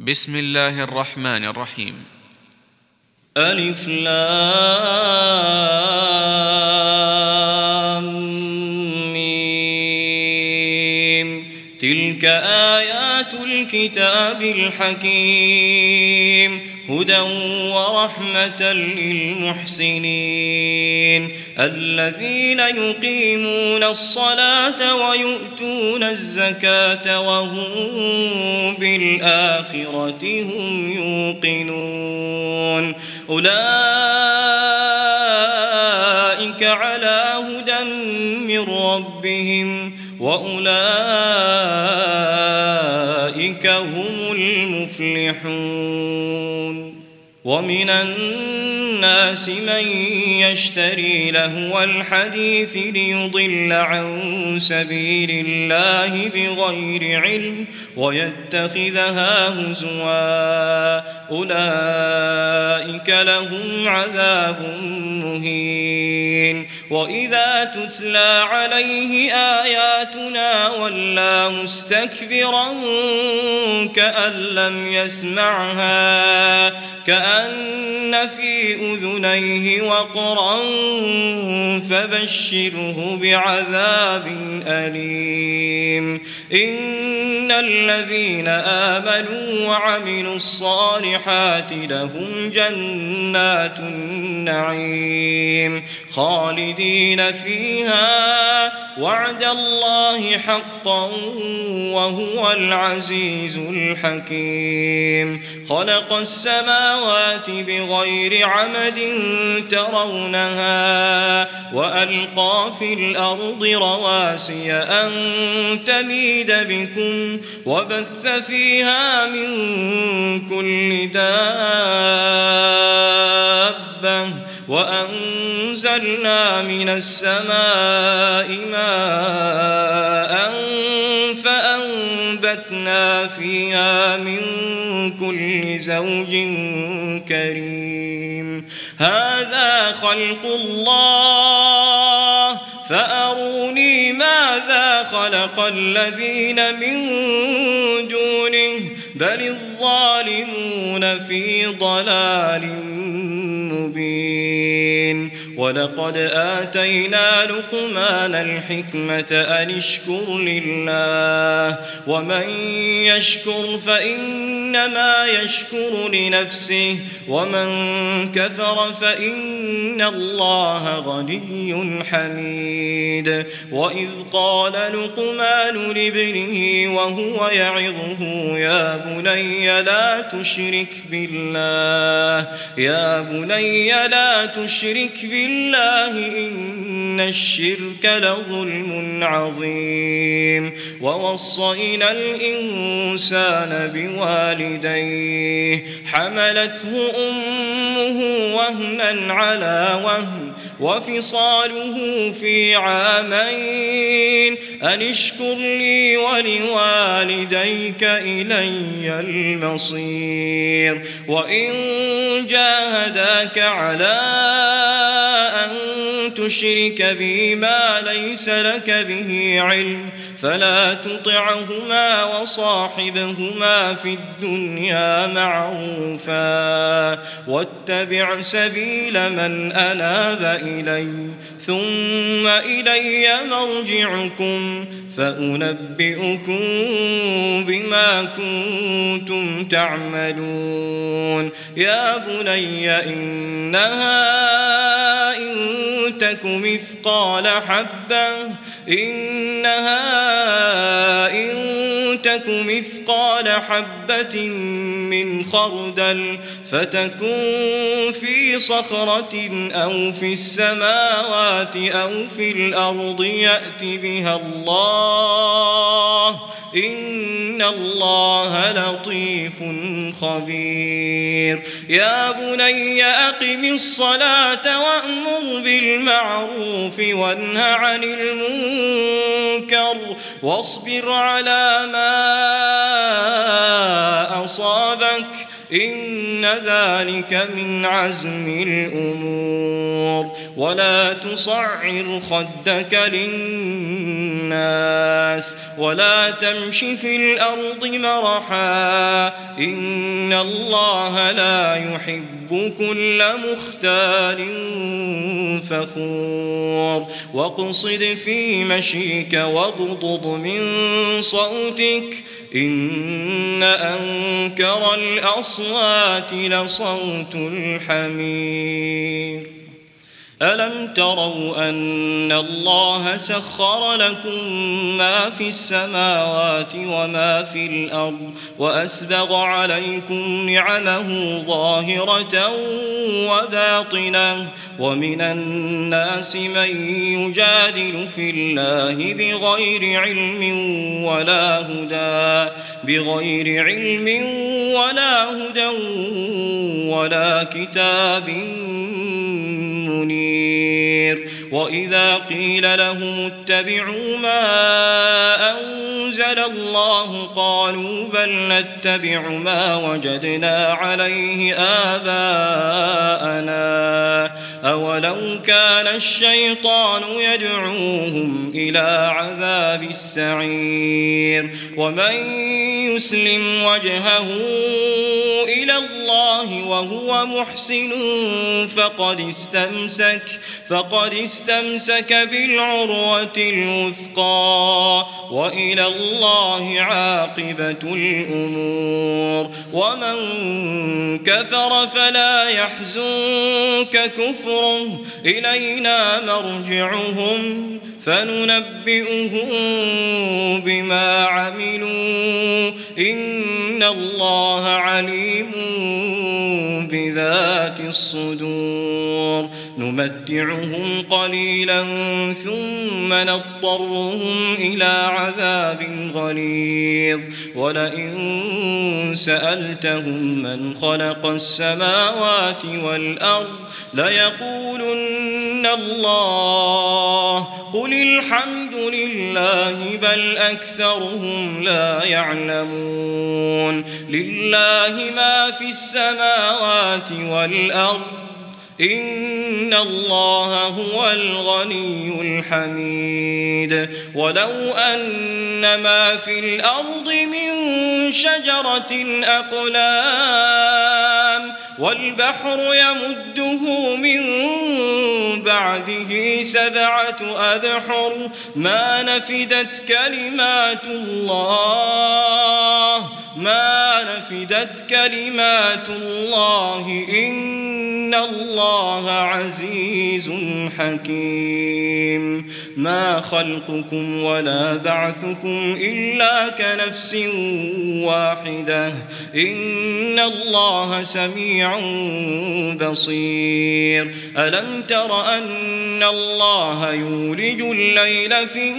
بسم الله الرحمن الرحيم. ألف لام ميم. تلك آيات الكتاب الحكيم هدى ورحمة للمحسنين الذين يقيمون الصلاة ويؤتون الزكاة وهم بالآخرة هم يوقنون أولئك على هدى من ربهم وأولئك هم المفلحون. ومن الناس من يشتري لهو الحديث ليضل عن سبيل الله بغير علم ويتخذها هزوا أولئك لهم عذاب مهين. وإذا تتلى عليه آياتنا ولى مستكبرا كأن لم يسمعها كأن في أذنيه وقرا فبشره بعذاب أليم. إن الذين آمنوا وعملوا الصالحات لهم جنات النعيم خالدين فيها وعد الله حقا وهو العزيز الحكيم. خلق السماوات بغير عمد ترونها وألقى في الأرض رواسي أن تميد بكم وبث فيها من كل دابة وأنزلنا من السماء ماء فأنبتنا فيها من كل زوج كريم. هذا خلق الله فأروني ماذا خلق الذين من دونه بل الظالمون في ضلال مبين. ولقد آتينا لقمان الحكمة أن اشكر لله ومن يشكر فإنما يشكر لنفسه ومن كفر فإن الله غني حميد. وإذ قال لقمان لابنه وهو يعظه يا بني لا تشرك بالله لا تشرك بالله إن الشرك لظلم عظيم. ووصينا الإنسان بوالديه حملته أمه وهنا على وهن وفصاله في عامين أن اشكر لي ولوالديك إلي المصير. وإن جاهداك على أن تشرك بي ما ليس لك به علم فلا تطعهما وصاحبهما في الدنيا معروفا واتبع سبيل من أناب إلي ثم إلي مرجعكم فأنبئكم بما كنتم تعملون. يا بني إنها إن تك مثقال حبة من خردل فتكن في صخرة أو في السماوات أو في الأرض يأت بها الله إن الله لطيف خبير. يا بني أقم الصلاة وأمر بالمعروف وانه عن المنكر واصبر على ما أصابك أصابك إن ذلك من عزم الأمور ولا تصعر خدك للناس ولا تمش في الأرض مرحا إن الله لا يحب كل مختال فخور واقصد في مشيك واغضض من صوتك إن أنكر الأصوات لصوت الحمير ألم تروا أن الله سخر لكم ما في السماوات وما في الأرض وأسبغ عليكم نعمه ظاهرة وباطنة ومن الناس من يجادل في الله بغير علم ولا هدى ولا كتاب منير وإذا قيل لهم اتبعوا ما أنزل الله قالوا بل نتبع ما وجدنا عليه آباءنا أولو كان الشيطان يدعوهم إلى عذاب السعير ومن يسلم وجهه إلى الله وهو محسن فقد استمسك بالعروة الوثقى وإلى الله عاقبة الأمور ومن كفر فلا يحزنك كفره إلينا مرجعهم فننبئهم بما عملوا إن الله عليم بذات الصدور نمتعهم قليلا ثم نضطرهم إلى عذاب غليظ ولئن سألتهم من خلق السماوات والأرض ليقولن الله قل الحمد لله بل أكثرهم لا يعلمون لله ما في السماوات والأرض إن الله هو الغني الحميد ولو أن ما في الأرض من شجرة أقلام والبحر يمده من بعده 7 أبحر ما نفدت كلمات الله إن الله عزيز حكيم ما خلقكم ولا بعثكم إلا كنفس واحدة إن الله سميع بصير ألم تر أن الله يولج الليل في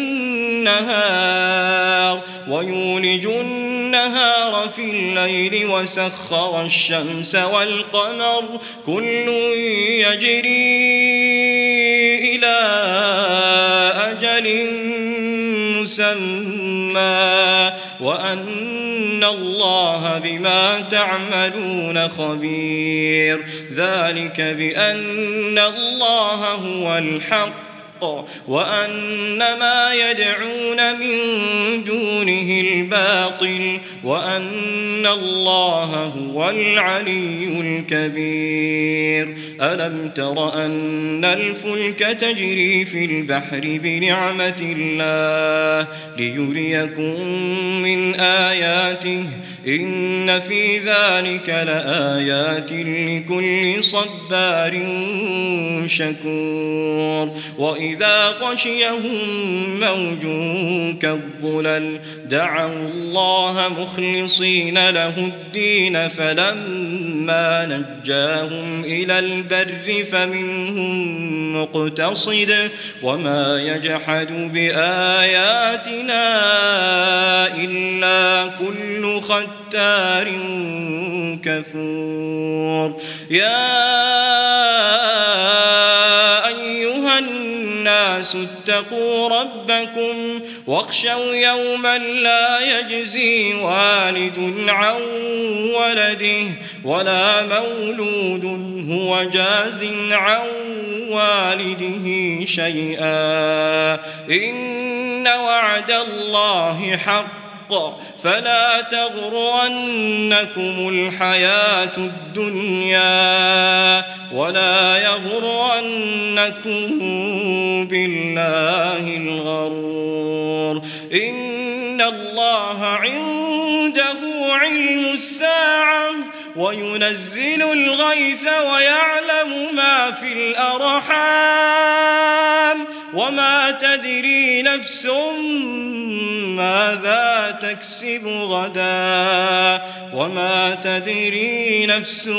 النهار ويولج النهار في الليل وسخر الشمس والقمر كل يجري إلى أجل مسمى وأن الله بما تعملون خبير ذلك بأن الله هو الحق وأن ما يدعون من دونه الباطل وأن الله هو العلي الكبير ألم تر أن الفلك تجري في البحر بنعمة الله ليريكم من آياته إن في ذلك لآيات لكل صبار شكور وإذا غشيهم موج كالظلل دعوا الله مخلصين له الدين فلما نجاهم إلى البر فمنهم مقتصد وما يجحد بآياتنا إلا كل ختار كفور يا أيها الناس الناس اتقوا ربكم واخشوا يوما لا يجزي والد عن ولده ولا مولود هو جاز عن والده شيئا إن وعد الله حق فلا تغرنكم الحياة الدنيا ولا يغرنكم بالله الغرور إن الله عنده علم الساعة وينزل الغيث ويعلم ما في الأرحام وما تدري نفس ماذا تكسب غدا وما تدري نفس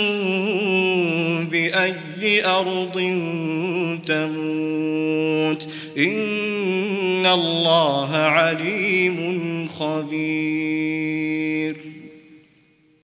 بأي أرض تموت إن الله عليم خبير.